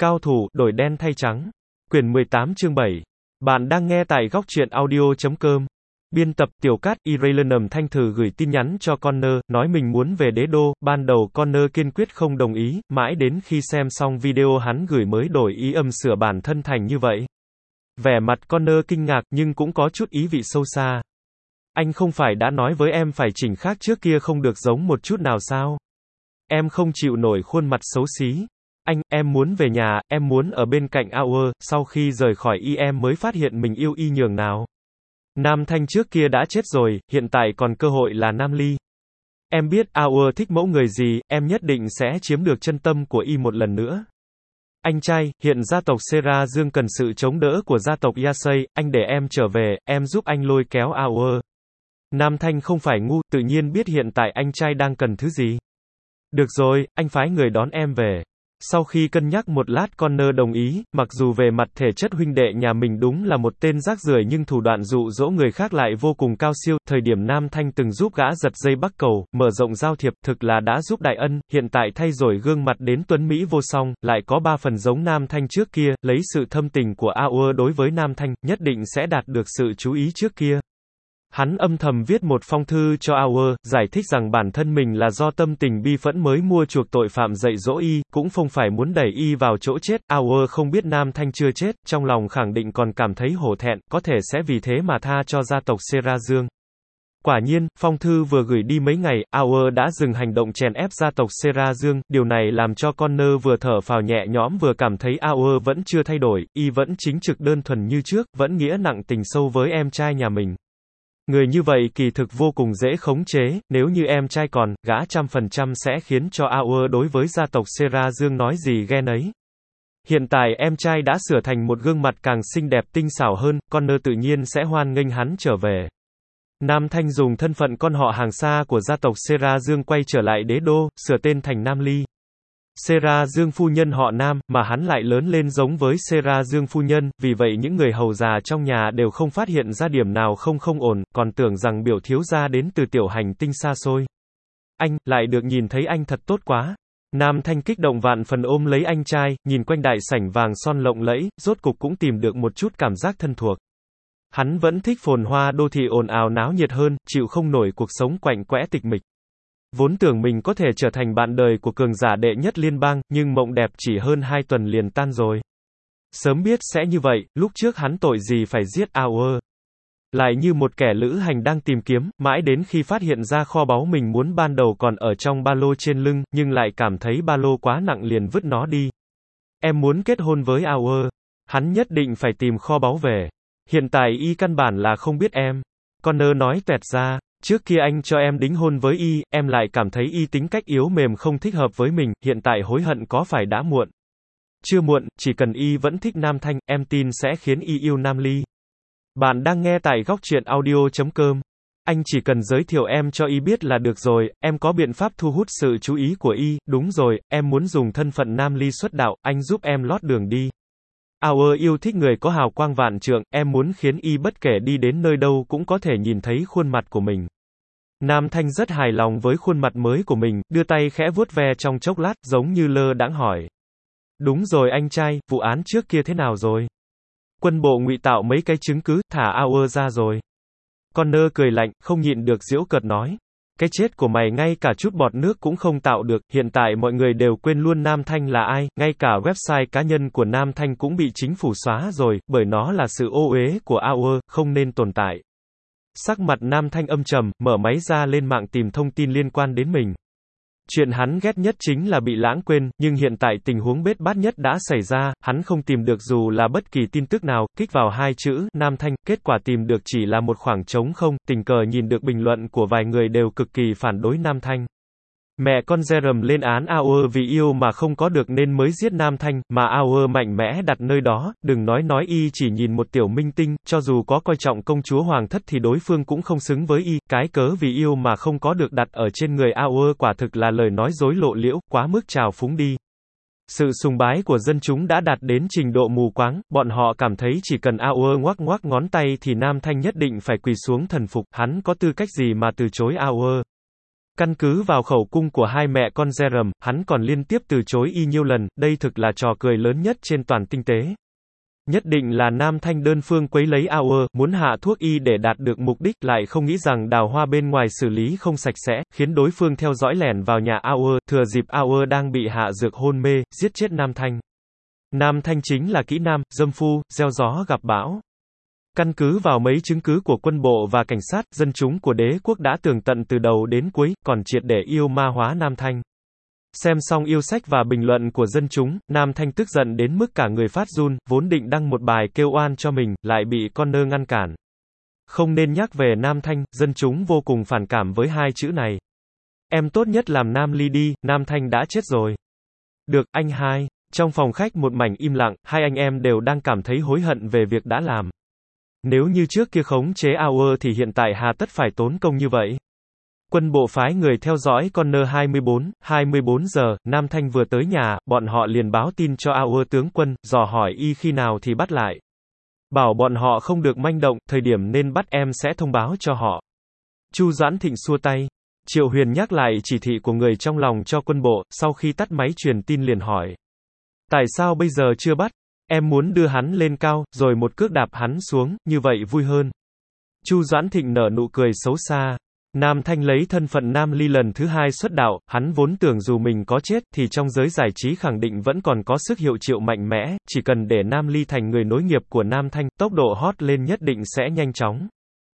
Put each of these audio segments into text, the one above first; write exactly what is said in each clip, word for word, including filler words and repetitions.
Cao thủ, đổi đen thay trắng. Quyển mười tám chương bảy. Bạn đang nghe tại góc truyện audio chấm com. Biên tập Tiểu Cát, Iranian Thanh thử gửi tin nhắn cho Connor, nói mình muốn về đế đô, ban đầu Connor kiên quyết không đồng ý, mãi đến khi xem xong video hắn gửi mới đổi ý âm sửa bản thân thành như vậy. Vẻ mặt Connor kinh ngạc nhưng cũng có chút ý vị sâu xa. Anh không phải đã nói với em phải chỉnh khác trước kia không được giống một chút nào sao? Em không chịu nổi khuôn mặt xấu xí. Anh, em muốn về nhà, em muốn ở bên cạnh Hour, sau khi rời khỏi y em mới phát hiện mình yêu y nhường nào. Nam Thanh trước kia đã chết rồi, hiện tại còn cơ hội là Nam Ly. Em biết Hour thích mẫu người gì, em nhất định sẽ chiếm được chân tâm của y một lần nữa. Anh trai, hiện gia tộc Sera Dương cần sự chống đỡ của gia tộc Yasei, anh để em trở về, em giúp anh lôi kéo Hour. Nam Thanh không phải ngu, tự nhiên biết hiện tại anh trai đang cần thứ gì. Được rồi, anh phái người đón em về. Sau khi cân nhắc một lát Connor đồng ý, mặc dù về mặt thể chất huynh đệ nhà mình đúng là một tên rác rưởi nhưng thủ đoạn dụ dỗ người khác lại vô cùng cao siêu, thời điểm Nam Thanh từng giúp gã giật dây bắc cầu, mở rộng giao thiệp, thực là đã giúp đại ân, hiện tại thay đổi gương mặt đến tuấn Mỹ vô song, lại có ba phần giống Nam Thanh trước kia, lấy sự thâm tình của Hour đối với Nam Thanh, nhất định sẽ đạt được sự chú ý trước kia. Hắn âm thầm viết một phong thư cho Hour, giải thích rằng bản thân mình là do tâm tình bi phẫn mới mua chuộc tội phạm dạy dỗ y, cũng không phải muốn đẩy y vào chỗ chết. Hour không biết Nam Thanh chưa chết, trong lòng khẳng định còn cảm thấy hổ thẹn, có thể sẽ vì thế mà tha cho gia tộc Sera Dương. Quả nhiên, phong thư vừa gửi đi mấy ngày, Hour đã dừng hành động chèn ép gia tộc Sera Dương, điều này làm cho Connor vừa thở phào nhẹ nhõm vừa cảm thấy Hour vẫn chưa thay đổi, y vẫn chính trực đơn thuần như trước, vẫn nghĩa nặng tình sâu với em trai nhà mình. Người như vậy kỳ thực vô cùng dễ khống chế, nếu như em trai còn, gã trăm phần trăm sẽ khiến cho Hour đối với gia tộc Sera Dương nói gì ghen ấy. Hiện tại em trai đã sửa thành một gương mặt càng xinh đẹp tinh xảo hơn, Connor tự nhiên sẽ hoan nghênh hắn trở về. Nam Thanh dùng thân phận con họ hàng xa của gia tộc Sera Dương quay trở lại đế đô, sửa tên thành Nam Ly. Sera Dương phu nhân họ Nam, mà hắn lại lớn lên giống với Sera Dương phu nhân, vì vậy những người hầu già trong nhà đều không phát hiện ra điểm nào không không ổn, còn tưởng rằng biểu thiếu gia đến từ tiểu hành tinh xa xôi. Anh, lại được nhìn thấy anh thật tốt quá. Nam Thanh kích động vạn phần ôm lấy anh trai, nhìn quanh đại sảnh vàng son lộng lẫy, rốt cục cũng tìm được một chút cảm giác thân thuộc. Hắn vẫn thích phồn hoa đô thị ồn ào náo nhiệt hơn, chịu không nổi cuộc sống quạnh quẽ tịch mịch. Vốn tưởng mình có thể trở thành bạn đời của cường giả đệ nhất liên bang, nhưng mộng đẹp chỉ hơn hai tuần liền tan rồi. Sớm biết sẽ như vậy, lúc trước hắn tội gì phải giết Hour. Lại như một kẻ lữ hành đang tìm kiếm, mãi đến khi phát hiện ra kho báu mình muốn ban đầu còn ở trong ba lô trên lưng, nhưng lại cảm thấy ba lô quá nặng liền vứt nó đi. Em muốn kết hôn với Hour. Hắn nhất định phải tìm kho báu về. Hiện tại y căn bản là không biết em. Connor nói toẹt ra. Trước kia anh cho em đính hôn với y, em lại cảm thấy y tính cách yếu mềm không thích hợp với mình, hiện tại hối hận có phải đã muộn? Chưa muộn, chỉ cần y vẫn thích Nam Thanh, em tin sẽ khiến y yêu Nam Ly. Bạn đang nghe tại góc truyện audio chấm com. Anh chỉ cần giới thiệu em cho y biết là được rồi, em có biện pháp thu hút sự chú ý của y, đúng rồi, em muốn dùng thân phận Nam Ly xuất đạo, anh giúp em lót đường đi. Hour yêu thích người có hào quang vạn trượng, em muốn khiến y bất kể đi đến nơi đâu cũng có thể nhìn thấy khuôn mặt của mình. Nam Thanh rất hài lòng với khuôn mặt mới của mình, đưa tay khẽ vuốt ve trong chốc lát, giống như lơ đãng hỏi. Đúng rồi anh trai, vụ án trước kia thế nào rồi? Quân bộ ngụy tạo mấy cái chứng cứ, thả Hour ra rồi. Connor cười lạnh, không nhịn được giễu cợt nói. Cái chết của mày ngay cả chút bọt nước cũng không tạo được, hiện tại mọi người đều quên luôn Nam Thanh là ai, ngay cả website cá nhân của Nam Thanh cũng bị chính phủ xóa rồi, bởi nó là sự ô uế của Hour, không nên tồn tại. Sắc mặt Nam Thanh âm trầm, mở máy ra lên mạng tìm thông tin liên quan đến mình. Chuyện hắn ghét nhất chính là bị lãng quên, nhưng hiện tại tình huống bết bát nhất đã xảy ra, hắn không tìm được dù là bất kỳ tin tức nào, kích vào hai chữ, Nam Thanh, kết quả tìm được chỉ là một khoảng trống không, tình cờ nhìn được bình luận của vài người đều cực kỳ phản đối Nam Thanh. Mẹ con Jerem lên án Hour vì yêu mà không có được nên mới giết Nam Thanh, mà Hour mạnh mẽ đặt nơi đó, đừng nói nói y chỉ nhìn một tiểu minh tinh, cho dù có coi trọng công chúa hoàng thất thì đối phương cũng không xứng với y, cái cớ vì yêu mà không có được đặt ở trên người Hour quả thực là lời nói dối lộ liễu, quá mức trào phúng đi. Sự sùng bái của dân chúng đã đạt đến trình độ mù quáng, bọn họ cảm thấy chỉ cần Hour ngoắc ngoắc ngón tay thì Nam Thanh nhất định phải quỳ xuống thần phục, hắn có tư cách gì mà từ chối Hour. Căn cứ vào khẩu cung của hai mẹ con Jerem, hắn còn liên tiếp từ chối y nhiêu lần, đây thực là trò cười lớn nhất trên toàn tinh tế. Nhất định là Nam Thanh đơn phương quấy lấy Auer, muốn hạ thuốc y để đạt được mục đích, lại không nghĩ rằng đào hoa bên ngoài xử lý không sạch sẽ, khiến đối phương theo dõi lẻn vào nhà Auer, thừa dịp Auer đang bị hạ dược hôn mê, giết chết Nam Thanh. Nam Thanh chính là kỹ nam, dâm phu, gieo gió gặp bão. Căn cứ vào mấy chứng cứ của quân bộ và cảnh sát, dân chúng của đế quốc đã tường tận từ đầu đến cuối, còn triệt để yêu ma hóa Nam Thanh. Xem xong yêu sách và bình luận của dân chúng, Nam Thanh tức giận đến mức cả người phát run, vốn định đăng một bài kêu oan cho mình, lại bị Connor ngăn cản. Không nên nhắc về Nam Thanh, dân chúng vô cùng phản cảm với hai chữ này. Em tốt nhất làm Nam Ly đi, Nam Thanh đã chết rồi. Được, anh hai. Trong phòng khách một mảnh im lặng, hai anh em đều đang cảm thấy hối hận về việc đã làm. Nếu như trước kia khống chế Auer thì hiện tại hà tất phải tốn công như vậy. Quân bộ phái người theo dõi Connor hai mươi bốn, hai mươi bốn giờ, Nam Thanh vừa tới nhà, bọn họ liền báo tin cho Auer tướng quân, dò hỏi y khi nào thì bắt lại. Bảo bọn họ không được manh động, thời điểm nên bắt em sẽ thông báo cho họ. Chu Doãn Thịnh xua tay. Triệu Huyền nhắc lại chỉ thị của người trong lòng cho quân bộ, sau khi tắt máy truyền tin liền hỏi. Tại sao bây giờ chưa bắt? Em muốn đưa hắn lên cao, rồi một cước đạp hắn xuống, như vậy vui hơn. Chu Doãn Thịnh nở nụ cười xấu xa. Nam Thanh lấy thân phận Nam Ly lần thứ hai xuất đạo, hắn vốn tưởng dù mình có chết, thì trong giới giải trí khẳng định vẫn còn có sức hiệu triệu mạnh mẽ, chỉ cần để Nam Ly thành người nối nghiệp của Nam Thanh, tốc độ hot lên nhất định sẽ nhanh chóng.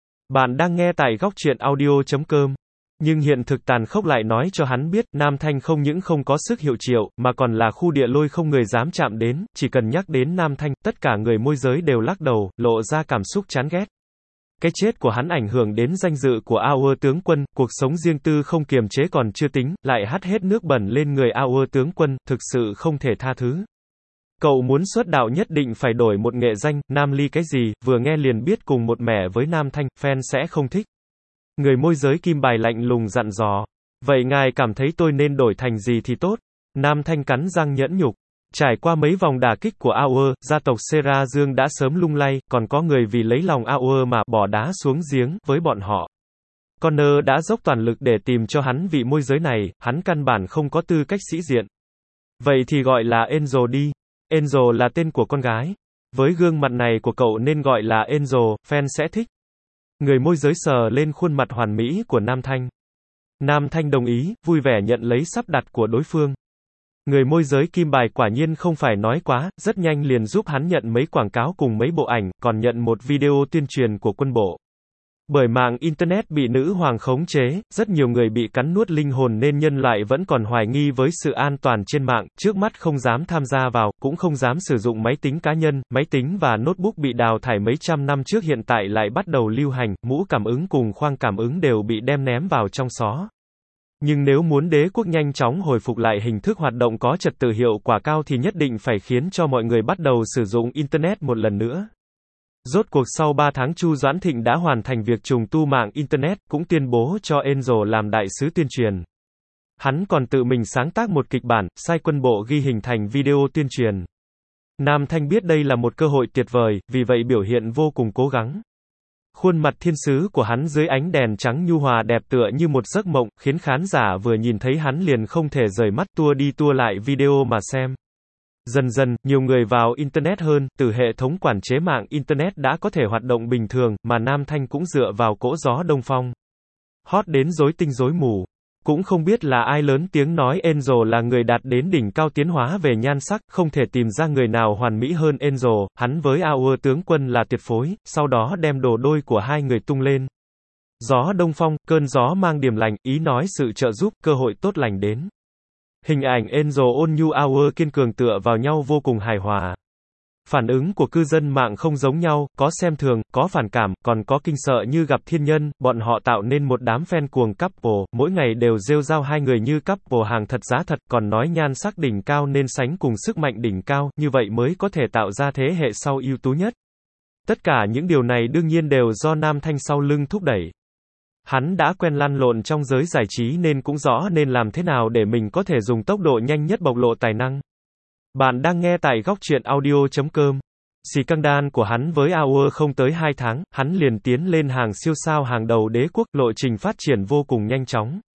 Bạn đang nghe tại góc truyện audio chấm com. Nhưng hiện thực tàn khốc lại nói cho hắn biết, Nam Thanh không những không có sức hiệu triệu, mà còn là khu địa lôi không người dám chạm đến, chỉ cần nhắc đến Nam Thanh, tất cả người môi giới đều lắc đầu, lộ ra cảm xúc chán ghét. Cái chết của hắn ảnh hưởng đến danh dự của Auer tướng quân, cuộc sống riêng tư không kiềm chế còn chưa tính, lại hắt hết nước bẩn lên người Auer tướng quân, thực sự không thể tha thứ. Cậu muốn xuất đạo nhất định phải đổi một nghệ danh, Nam Ly cái gì, vừa nghe liền biết cùng một mẻ với Nam Thanh, fan sẽ không thích. Người môi giới kim bài lạnh lùng dặn dò. Vậy ngài cảm thấy tôi nên đổi thành gì thì tốt? Nam Thanh cắn răng nhẫn nhục. Trải qua mấy vòng đả kích của Auer, gia tộc Sera Dương đã sớm lung lay, còn có người vì lấy lòng Auer mà bỏ đá xuống giếng với bọn họ. Connor đã dốc toàn lực để tìm cho hắn vị môi giới này, hắn căn bản không có tư cách sĩ diện. Vậy thì gọi là Angel đi. Angel là tên của con gái. Với gương mặt này của cậu nên gọi là Angel, fan sẽ thích. Người môi giới sờ lên khuôn mặt hoàn mỹ của Nam Thanh. Nam Thanh đồng ý, vui vẻ nhận lấy sắp đặt của đối phương. Người môi giới kim bài quả nhiên không phải nói quá, rất nhanh liền giúp hắn nhận mấy quảng cáo cùng mấy bộ ảnh, còn nhận một video tuyên truyền của quân bộ. Bởi mạng Internet bị nữ hoàng khống chế, rất nhiều người bị cắn nuốt linh hồn nên nhân loại vẫn còn hoài nghi với sự an toàn trên mạng, trước mắt không dám tham gia vào, cũng không dám sử dụng máy tính cá nhân, máy tính và notebook bị đào thải mấy trăm năm trước hiện tại lại bắt đầu lưu hành, mũ cảm ứng cùng khoang cảm ứng đều bị đem ném vào trong xó. Nhưng nếu muốn đế quốc nhanh chóng hồi phục lại hình thức hoạt động có trật tự hiệu quả cao thì nhất định phải khiến cho mọi người bắt đầu sử dụng Internet một lần nữa. Rốt cuộc sau ba tháng Chu Doãn Thịnh đã hoàn thành việc trùng tu mạng Internet, cũng tuyên bố cho Angel làm đại sứ tuyên truyền. Hắn còn tự mình sáng tác một kịch bản, sai quân bộ ghi hình thành video tuyên truyền. Nam Thanh biết đây là một cơ hội tuyệt vời, vì vậy biểu hiện vô cùng cố gắng. Khuôn mặt thiên sứ của hắn dưới ánh đèn trắng nhu hòa đẹp tựa như một giấc mộng, khiến khán giả vừa nhìn thấy hắn liền không thể rời mắt tua đi tua lại video mà xem. Dần dần, nhiều người vào Internet hơn, từ hệ thống quản chế mạng Internet đã có thể hoạt động bình thường, mà Nam Thanh cũng dựa vào cỗ gió đông phong. Hot đến rối tinh rối mù. Cũng không biết là ai lớn tiếng nói Angel là người đạt đến đỉnh cao tiến hóa về nhan sắc, không thể tìm ra người nào hoàn mỹ hơn Angel, hắn với Auer tướng quân là tuyệt phối, sau đó đem đồ đôi của hai người tung lên. Gió đông phong, cơn gió mang điềm lành, ý nói sự trợ giúp, cơ hội tốt lành đến. Hình ảnh Angel ôn nhu Auer kiên cường tựa vào nhau vô cùng hài hòa. Phản ứng của cư dân mạng không giống nhau, có xem thường, có phản cảm, còn có kinh sợ như gặp thiên nhân, bọn họ tạo nên một đám fan cuồng couple, mỗi ngày đều rêu rao hai người như couple hàng thật giá thật, còn nói nhan sắc đỉnh cao nên sánh cùng sức mạnh đỉnh cao, như vậy mới có thể tạo ra thế hệ sau ưu tú nhất. Tất cả những điều này đương nhiên đều do Nam Thanh sau lưng thúc đẩy. Hắn đã quen lăn lộn trong giới giải trí nên cũng rõ nên làm thế nào để mình có thể dùng tốc độ nhanh nhất bộc lộ tài năng. Bạn đang nghe tại góc truyện audio chấm com. Scandal của hắn với Auer không tới hai tháng, hắn liền tiến lên hàng siêu sao hàng đầu đế quốc, lộ trình phát triển vô cùng nhanh chóng.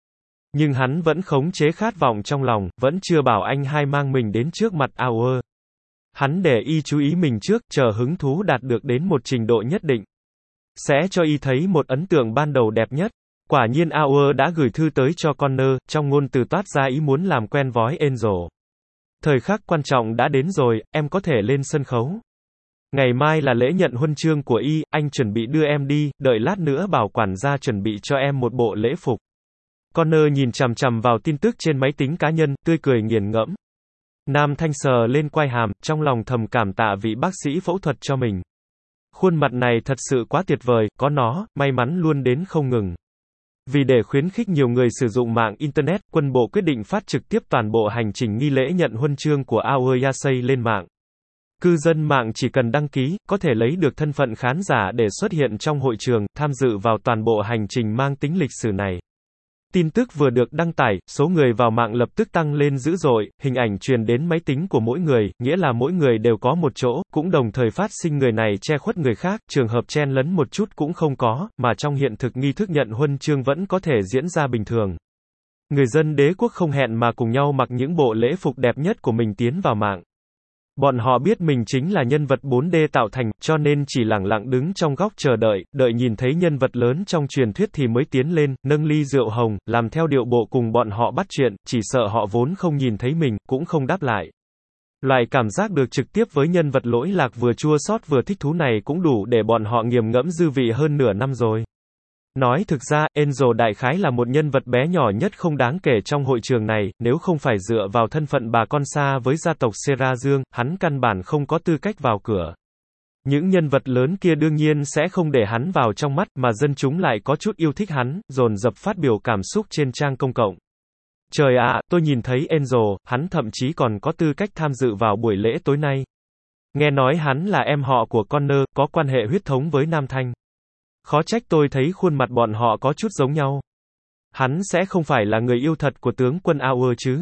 Nhưng hắn vẫn khống chế khát vọng trong lòng, vẫn chưa bảo anh hai mang mình đến trước mặt Auer. Hắn để y chú ý mình trước, chờ hứng thú đạt được đến một trình độ nhất định. Sẽ cho y thấy một ấn tượng ban đầu đẹp nhất. Quả nhiên Auer đã gửi thư tới cho Connor, trong ngôn từ toát ra ý muốn làm quen với Angel. Thời khắc quan trọng đã đến rồi, em có thể lên sân khấu. Ngày mai là lễ nhận huân chương của y, anh chuẩn bị đưa em đi, đợi lát nữa bảo quản gia chuẩn bị cho em một bộ lễ phục. Connor nhìn chằm chằm vào tin tức trên máy tính cá nhân, tươi cười nghiền ngẫm. Nam Thanh sờ lên quai hàm, trong lòng thầm cảm tạ vị bác sĩ phẫu thuật cho mình. Khuôn mặt này thật sự quá tuyệt vời, có nó, may mắn luôn đến không ngừng. Vì để khuyến khích nhiều người sử dụng mạng Internet, quân bộ quyết định phát trực tiếp toàn bộ hành trình nghi lễ nhận huân chương của Aoya Yasei lên mạng. Cư dân mạng chỉ cần đăng ký, có thể lấy được thân phận khán giả để xuất hiện trong hội trường, tham dự vào toàn bộ hành trình mang tính lịch sử này. Tin tức vừa được đăng tải, số người vào mạng lập tức tăng lên dữ dội, hình ảnh truyền đến máy tính của mỗi người, nghĩa là mỗi người đều có một chỗ, cũng đồng thời phát sinh người này che khuất người khác, trường hợp chen lấn một chút cũng không có, mà trong hiện thực nghi thức nhận huân chương vẫn có thể diễn ra bình thường. Người dân đế quốc không hẹn mà cùng nhau mặc những bộ lễ phục đẹp nhất của mình tiến vào mạng. Bọn họ biết mình chính là nhân vật bốn D tạo thành, cho nên chỉ lẳng lặng đứng trong góc chờ đợi, đợi nhìn thấy nhân vật lớn trong truyền thuyết thì mới tiến lên, nâng ly rượu hồng, làm theo điệu bộ cùng bọn họ bắt chuyện, chỉ sợ họ vốn không nhìn thấy mình, cũng không đáp lại. Loại cảm giác được trực tiếp với nhân vật lỗi lạc vừa chua xót vừa thích thú này cũng đủ để bọn họ nghiền ngẫm dư vị hơn nửa năm rồi. Nói thực ra, Angel đại khái là một nhân vật bé nhỏ nhất không đáng kể trong hội trường này, nếu không phải dựa vào thân phận bà con xa với gia tộc Sera Dương, hắn căn bản không có tư cách vào cửa. Những nhân vật lớn kia đương nhiên sẽ không để hắn vào trong mắt, mà dân chúng lại có chút yêu thích hắn, dồn dập phát biểu cảm xúc trên trang công cộng. Trời ạ, tôi nhìn thấy Angel, hắn thậm chí còn có tư cách tham dự vào buổi lễ tối nay. Nghe nói hắn là em họ của Connor, có quan hệ huyết thống với Nam Thanh. Khó trách tôi thấy khuôn mặt bọn họ có chút giống nhau. Hắn sẽ không phải là người yêu thật của tướng quân Auer chứ?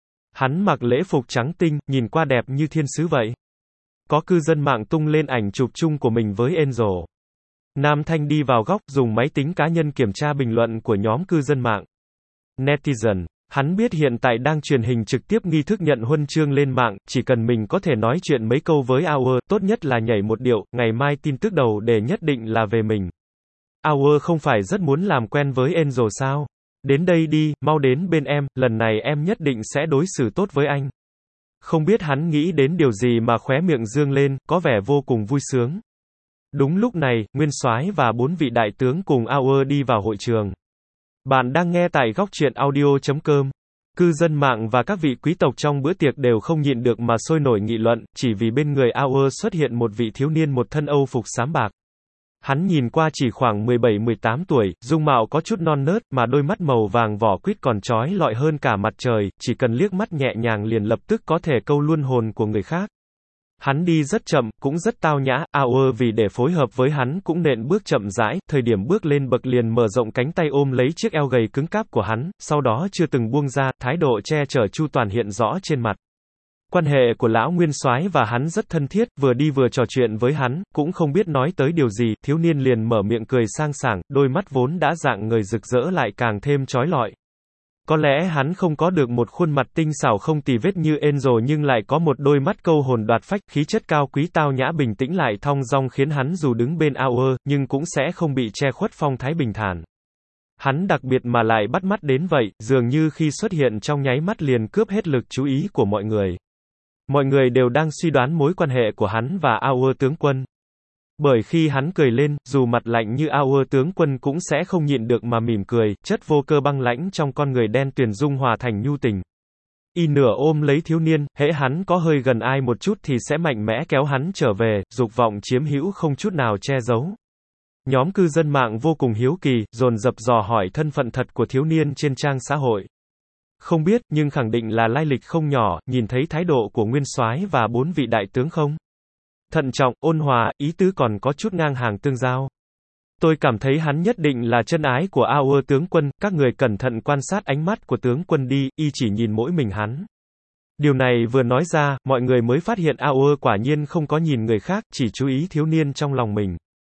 Hắn mặc lễ phục trắng tinh, nhìn qua đẹp như thiên sứ vậy. Có cư dân mạng tung lên ảnh chụp chung của mình với Angel. Nam Thanh đi vào góc, dùng máy tính cá nhân kiểm tra bình luận của nhóm cư dân mạng. Netizen. Hắn biết hiện tại đang truyền hình trực tiếp nghi thức nhận huân chương lên mạng, chỉ cần mình có thể nói chuyện mấy câu với Auer, tốt nhất là nhảy một điệu, ngày mai tin tức đầu đề nhất định là về mình. Auer không phải rất muốn làm quen với Angel sao? Đến đây đi, mau đến bên em, lần này em nhất định sẽ đối xử tốt với anh. Không biết hắn nghĩ đến điều gì mà khóe miệng dương lên, có vẻ vô cùng vui sướng. Đúng lúc này, Nguyên Soái và bốn vị đại tướng cùng Auer đi vào hội trường. Bạn đang nghe tại góc truyện audio chấm com. Cư dân mạng và các vị quý tộc trong bữa tiệc đều không nhịn được mà sôi nổi nghị luận, chỉ vì bên người Auer xuất hiện một vị thiếu niên một thân âu phục xám bạc. Hắn nhìn qua chỉ khoảng mười bảy mười tám tuổi, dung mạo có chút non nớt, mà đôi mắt màu vàng vỏ quýt còn chói lọi hơn cả mặt trời, chỉ cần liếc mắt nhẹ nhàng liền lập tức có thể câu luôn hồn của người khác. Hắn đi rất chậm, cũng rất tao nhã, Auer vì để phối hợp với hắn cũng nện bước chậm rãi, thời điểm bước lên bậc liền mở rộng cánh tay ôm lấy chiếc eo gầy cứng cáp của hắn, sau đó chưa từng buông ra, thái độ che chở chu toàn hiện rõ trên mặt. Quan hệ của lão Nguyên Soái và hắn rất thân thiết, vừa đi vừa trò chuyện với hắn, cũng không biết nói tới điều gì, thiếu niên liền mở miệng cười sang sảng, đôi mắt vốn đã dạng người rực rỡ lại càng thêm chói lọi. Có lẽ hắn không có được một khuôn mặt tinh xảo không tì vết như Angel nhưng lại có một đôi mắt câu hồn đoạt phách, khí chất cao quý tao nhã bình tĩnh lại thong dong khiến hắn dù đứng bên Auer, nhưng cũng sẽ không bị che khuất phong thái bình thản. Hắn đặc biệt mà lại bắt mắt đến vậy, dường như khi xuất hiện trong nháy mắt liền cướp hết lực chú ý của mọi người. Mọi người đều đang suy đoán mối quan hệ của hắn và Auer tướng quân. Bởi khi hắn cười lên, dù mặt lạnh như Auer tướng quân cũng sẽ không nhịn được mà mỉm cười, chất vô cơ băng lãnh trong con người đen tuyền dung hòa thành nhu tình. Y nửa ôm lấy thiếu niên, hễ hắn có hơi gần ai một chút thì sẽ mạnh mẽ kéo hắn trở về, dục vọng chiếm hữu không chút nào che giấu. Nhóm cư dân mạng vô cùng hiếu kỳ, dồn dập dò hỏi thân phận thật của thiếu niên trên trang xã hội. Không biết, nhưng khẳng định là lai lịch không nhỏ, nhìn thấy thái độ của Nguyên Soái và bốn vị đại tướng không? Thận trọng, ôn hòa, ý tứ còn có chút ngang hàng tương giao. Tôi cảm thấy hắn nhất định là chân ái của Auer tướng quân, các người cẩn thận quan sát ánh mắt của tướng quân đi, y chỉ nhìn mỗi mình hắn. Điều này vừa nói ra, mọi người mới phát hiện Auer quả nhiên không có nhìn người khác, chỉ chú ý thiếu niên trong lòng mình.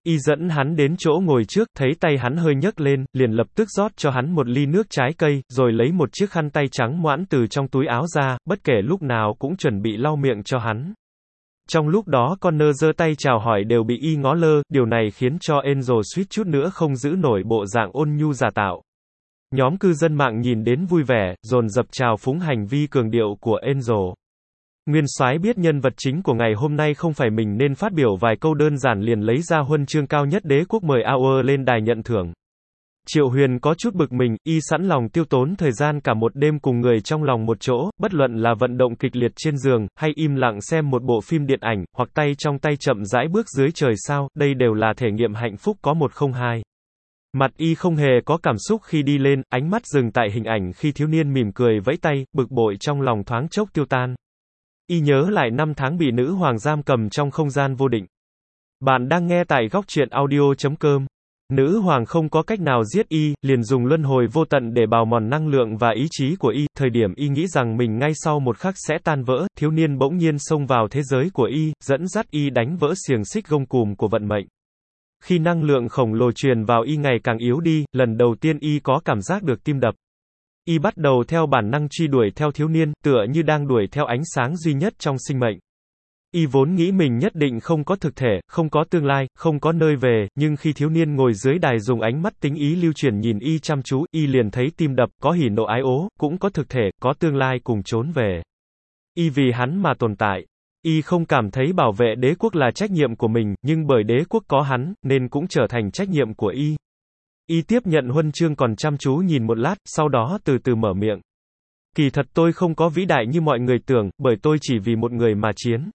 Y dẫn hắn đến chỗ ngồi trước, thấy tay hắn hơi nhấc lên, liền lập tức rót cho hắn một ly nước trái cây, rồi lấy một chiếc khăn tay trắng ngoãn từ trong túi áo ra, bất kể lúc nào cũng chuẩn bị lau miệng cho hắn. Trong lúc đó Connor giơ tay chào hỏi đều bị Y ngó lơ, điều này khiến cho Angel suýt chút nữa không giữ nổi bộ dạng ôn nhu giả tạo. Nhóm cư dân mạng nhìn đến vui vẻ, dồn dập chào phúng hành vi cường điệu của Angel. Nguyên soái biết nhân vật chính của ngày hôm nay không phải mình nên phát biểu vài câu đơn giản liền lấy ra huân chương cao nhất đế quốc mời Auer lên đài nhận thưởng. Triệu Huyền có chút bực mình, Y sẵn lòng tiêu tốn thời gian cả một đêm cùng người trong lòng một chỗ, bất luận là vận động kịch liệt trên giường, hay im lặng xem một bộ phim điện ảnh, hoặc tay trong tay chậm rãi bước dưới trời sao, đây đều là thể nghiệm hạnh phúc có một không hai. Mặt Y không hề có cảm xúc khi đi lên, ánh mắt dừng tại hình ảnh khi thiếu niên mỉm cười vẫy tay, bực bội trong lòng thoáng chốc tiêu tan. Y nhớ lại năm tháng bị nữ hoàng giam cầm trong không gian vô định. Bạn đang nghe tại góc truyện audio chấm com. Nữ hoàng không có cách nào giết Y, liền dùng luân hồi vô tận để bào mòn năng lượng và ý chí của Y. Thời điểm Y nghĩ rằng mình ngay sau một khắc sẽ tan vỡ, thiếu niên bỗng nhiên xông vào thế giới của Y, dẫn dắt Y đánh vỡ xiềng xích gông cùm của vận mệnh. Khi năng lượng khổng lồ truyền vào Y ngày càng yếu đi, lần đầu tiên Y có cảm giác được tim đập. Y bắt đầu theo bản năng truy đuổi theo thiếu niên, tựa như đang đuổi theo ánh sáng duy nhất trong sinh mệnh. Y vốn nghĩ mình nhất định không có thực thể, không có tương lai, không có nơi về, nhưng khi thiếu niên ngồi dưới đài dùng ánh mắt tính ý lưu chuyển nhìn Y chăm chú, Y liền thấy tim đập, có hỉ nộ ái ố, cũng có thực thể, có tương lai cùng trốn về. Y vì hắn mà tồn tại. Y không cảm thấy bảo vệ đế quốc là trách nhiệm của mình, nhưng bởi đế quốc có hắn, nên cũng trở thành trách nhiệm của Y. Y tiếp nhận huân chương còn chăm chú nhìn một lát, sau đó từ từ mở miệng. Kỳ thật tôi không có vĩ đại như mọi người tưởng, bởi tôi chỉ vì một người mà chiến.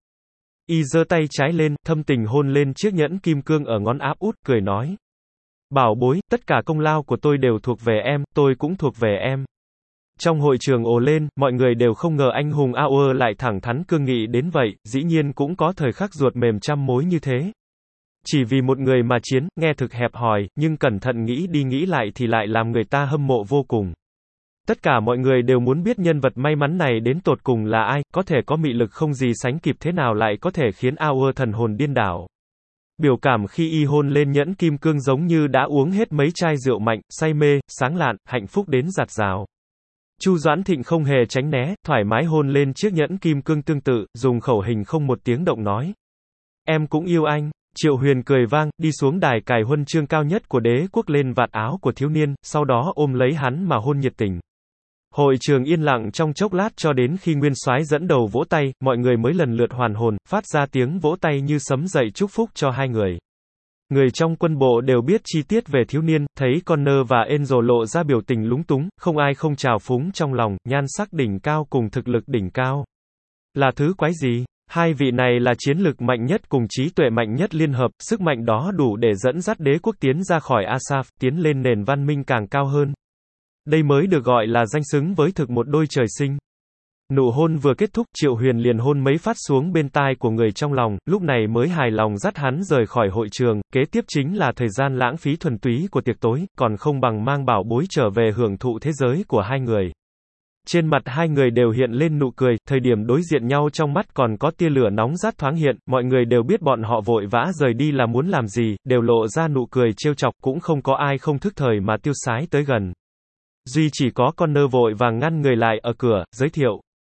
Y giơ tay trái lên, thâm tình hôn lên chiếc nhẫn kim cương ở ngón áp út, cười nói. Bảo bối, tất cả công lao của tôi đều thuộc về em, tôi cũng thuộc về em. Trong hội trường ồ lên, mọi người đều không ngờ anh hùng Auer lại thẳng thắn cương nghị đến vậy, dĩ nhiên cũng có thời khắc ruột mềm trăm mối như thế. Chỉ vì một người mà chiến, nghe thực hẹp hòi, nhưng cẩn thận nghĩ đi nghĩ lại thì lại làm người ta hâm mộ vô cùng. Tất cả mọi người đều muốn biết nhân vật may mắn này đến tột cùng là ai, có thể có mị lực không gì sánh kịp thế nào lại có thể khiến Auer thần hồn điên đảo. Biểu cảm khi Y hôn lên nhẫn kim cương giống như đã uống hết mấy chai rượu mạnh, say mê, sáng lạn, hạnh phúc đến giạt rào. Chu Doãn Thịnh không hề tránh né, thoải mái hôn lên chiếc nhẫn kim cương tương tự, dùng khẩu hình không một tiếng động nói. Em cũng yêu anh. Triệu Huyền cười vang, đi xuống đài cài huân chương cao nhất của đế quốc lên vạt áo của thiếu niên, sau đó ôm lấy hắn mà hôn nhiệt tình. Hội trường yên lặng trong chốc lát cho đến khi Nguyên soái dẫn đầu vỗ tay, mọi người mới lần lượt hoàn hồn, phát ra tiếng vỗ tay như sấm dậy chúc phúc cho hai người. Người trong quân bộ đều biết chi tiết về thiếu niên, thấy Connor và Angel lộ ra biểu tình lúng túng, không ai không trào phúng trong lòng, nhan sắc đỉnh cao cùng thực lực đỉnh cao. Là thứ quái gì? Hai vị này là chiến lực mạnh nhất cùng trí tuệ mạnh nhất liên hợp, sức mạnh đó đủ để dẫn dắt đế quốc tiến ra khỏi Asaf, tiến lên nền văn minh càng cao hơn. Đây mới được gọi là danh xứng với thực một đôi trời sinh. Nụ hôn vừa kết thúc, Triệu Huyền liền hôn mấy phát xuống bên tai của người trong lòng, lúc này mới hài lòng dắt hắn rời khỏi hội trường, kế tiếp chính là thời gian lãng phí thuần túy của tiệc tối, còn không bằng mang bảo bối trở về hưởng thụ thế giới của hai người. Trên mặt hai người đều hiện lên nụ cười, thời điểm đối diện nhau trong mắt còn có tia lửa nóng rát thoáng hiện, mọi người đều biết bọn họ vội vã rời đi là muốn làm gì, đều lộ ra nụ cười trêu chọc, cũng không có ai không thức thời mà tiêu sái tới gần. Duy chỉ có Connor vội vàng ngăn người lại ở cửa, giới thiệu.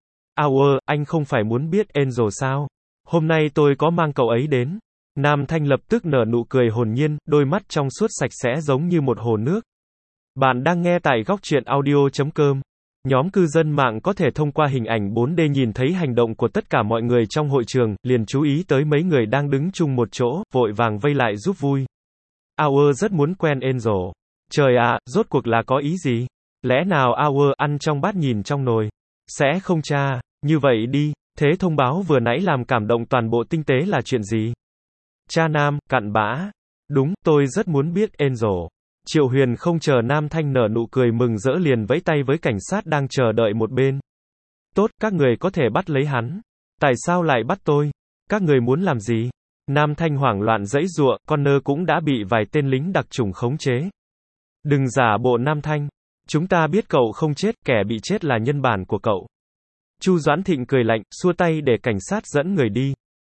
Auer, anh không phải muốn biết Angel sao? Hôm nay tôi có mang cậu ấy đến. Nam Thanh lập tức nở nụ cười hồn nhiên, đôi mắt trong suốt sạch sẽ giống như một hồ nước. Bạn đang nghe tại góc truyện audio chấm com. Nhóm cư dân mạng có thể thông qua hình ảnh bốn D nhìn thấy hành động của tất cả mọi người trong hội trường, liền chú ý tới mấy người đang đứng chung một chỗ, vội vàng vây lại giúp vui. Auer rất muốn quen Angel. Trời ạ, à, rốt cuộc là có ý gì? Lẽ nào Auer ăn trong bát nhìn trong nồi? Sẽ không cha, như vậy đi, thế thông báo vừa nãy làm cảm động toàn bộ tinh tế là chuyện gì? Cha Nam, cặn bã. Đúng, tôi rất muốn biết Angel. Triệu Huyền không chờ Nam Thanh nở nụ cười mừng rỡ liền vẫy tay với cảnh sát đang chờ đợi một bên. Tốt, các người có thể bắt lấy hắn. Tại sao lại bắt tôi? Các người muốn làm gì? Nam Thanh hoảng loạn giãy giụa, Connor cũng đã bị vài tên lính đặc chủng khống chế. Đừng giả bộ Nam Thanh. Chúng ta biết cậu không chết, kẻ bị chết là nhân bản của cậu. Chu Doãn Thịnh cười lạnh, xua tay để cảnh sát dẫn người đi.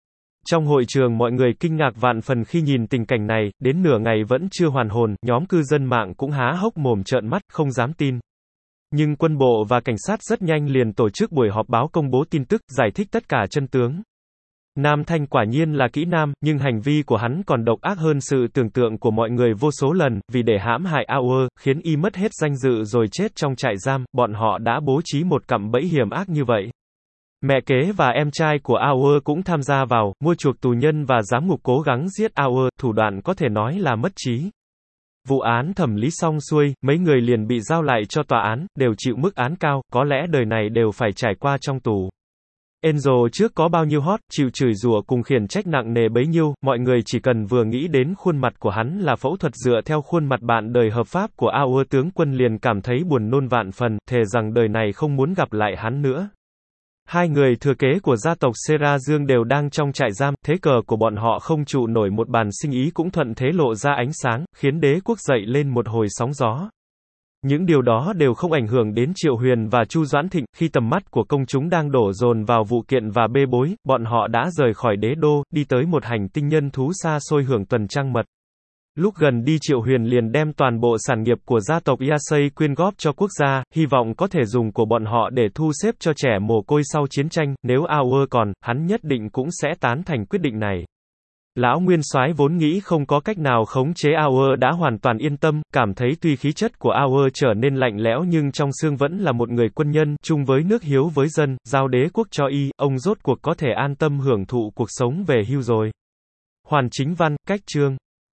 Trong hội trường mọi người kinh ngạc vạn phần khi nhìn tình cảnh này, đến nửa ngày vẫn chưa hoàn hồn, nhóm cư dân mạng cũng há hốc mồm trợn mắt, không dám tin. Nhưng quân bộ và cảnh sát rất nhanh liền tổ chức buổi họp báo công bố tin tức, giải thích tất cả chân tướng. Nam Thanh quả nhiên là kỹ nam, nhưng hành vi của hắn còn độc ác hơn sự tưởng tượng của mọi người vô số lần, vì để hãm hại Auer, khiến y mất hết danh dự rồi chết trong trại giam, bọn họ đã bố trí một cạm bẫy hiểm ác như vậy. Mẹ kế và em trai của Auer cũng tham gia vào, mua chuộc tù nhân và giám ngục cố gắng giết Auer, thủ đoạn có thể nói là mất trí. Vụ án thẩm lý xong xuôi, mấy người liền bị giao lại cho tòa án, đều chịu mức án cao, có lẽ đời này đều phải trải qua trong tù. Enzo trước có bao nhiêu hot, chịu chửi rủa cùng khiển trách nặng nề bấy nhiêu, mọi người chỉ cần vừa nghĩ đến khuôn mặt của hắn là phẫu thuật dựa theo khuôn mặt bạn đời hợp pháp của Auer tướng quân liền cảm thấy buồn nôn vạn phần, thề rằng đời này không muốn gặp lại hắn nữa. Hai người thừa kế của gia tộc Sera Dương đều đang trong trại giam, thế cờ của bọn họ không trụ nổi một bàn sinh ý cũng thuận thế lộ ra ánh sáng, khiến đế quốc dậy lên một hồi sóng gió. Những điều đó đều không ảnh hưởng đến Triệu Huyền và Chu Doãn Thịnh, khi tầm mắt của công chúng đang đổ dồn vào vụ kiện và bê bối, bọn họ đã rời khỏi đế đô, đi tới một hành tinh nhân thú xa xôi hưởng tuần trăng mật. Lúc gần đi Triệu Huyền liền đem toàn bộ sản nghiệp của gia tộc Yasei quyên góp cho quốc gia, hy vọng có thể dùng của bọn họ để thu xếp cho trẻ mồ côi sau chiến tranh, nếu Auer còn, hắn nhất định cũng sẽ tán thành quyết định này. Lão Nguyên Soái vốn nghĩ không có cách nào khống chế Auer đã hoàn toàn yên tâm, cảm thấy tuy khí chất của Auer trở nên lạnh lẽo nhưng trong xương vẫn là một người quân nhân, chung với nước hiếu với dân, giao đế quốc cho y, ông rốt cuộc có thể an tâm hưởng thụ cuộc sống về hưu rồi. Hoàn Chính Văn, cách chương